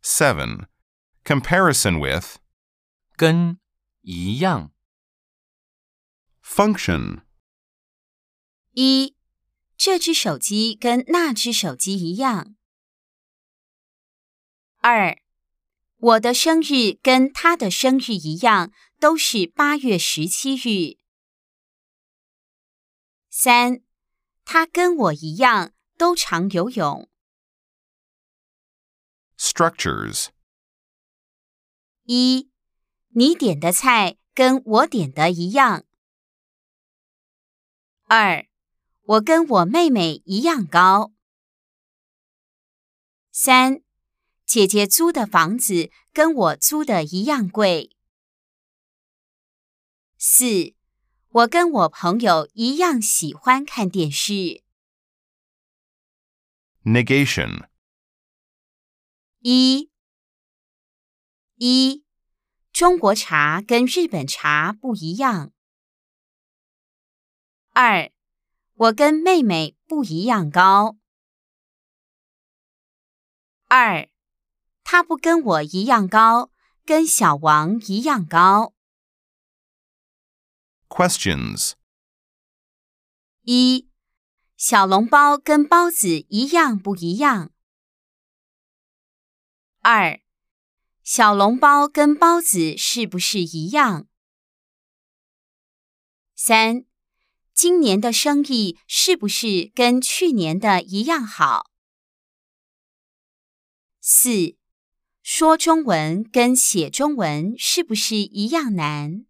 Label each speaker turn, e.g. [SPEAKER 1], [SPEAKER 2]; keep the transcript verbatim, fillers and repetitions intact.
[SPEAKER 1] seven. Comparison with
[SPEAKER 2] 跟一样。
[SPEAKER 1] function.
[SPEAKER 3] 一，这只手机跟那只手机一样。二，我的生日跟他的生日一样，都是八月十七日。三，他跟我一样，都常游泳。
[SPEAKER 1] Structures.
[SPEAKER 3] 一，你点的菜跟我点的一样。二，我跟我妹妹一样高。三，姐姐租的房子跟我租的一样贵。四，我跟我朋友一样喜欢看电视。
[SPEAKER 1] Negation.
[SPEAKER 3] 一，一，中国茶跟日本茶不一样。二，我跟妹妹不一样高。二，她不跟我一样高，跟小王一样高。
[SPEAKER 1] Questions.
[SPEAKER 3] 一，小笼包跟包子一样不一样？二，小笼包跟包子是不是一样？三，今年的生意是不是跟去年的一样好？四，说中文跟写中文是不是一样难？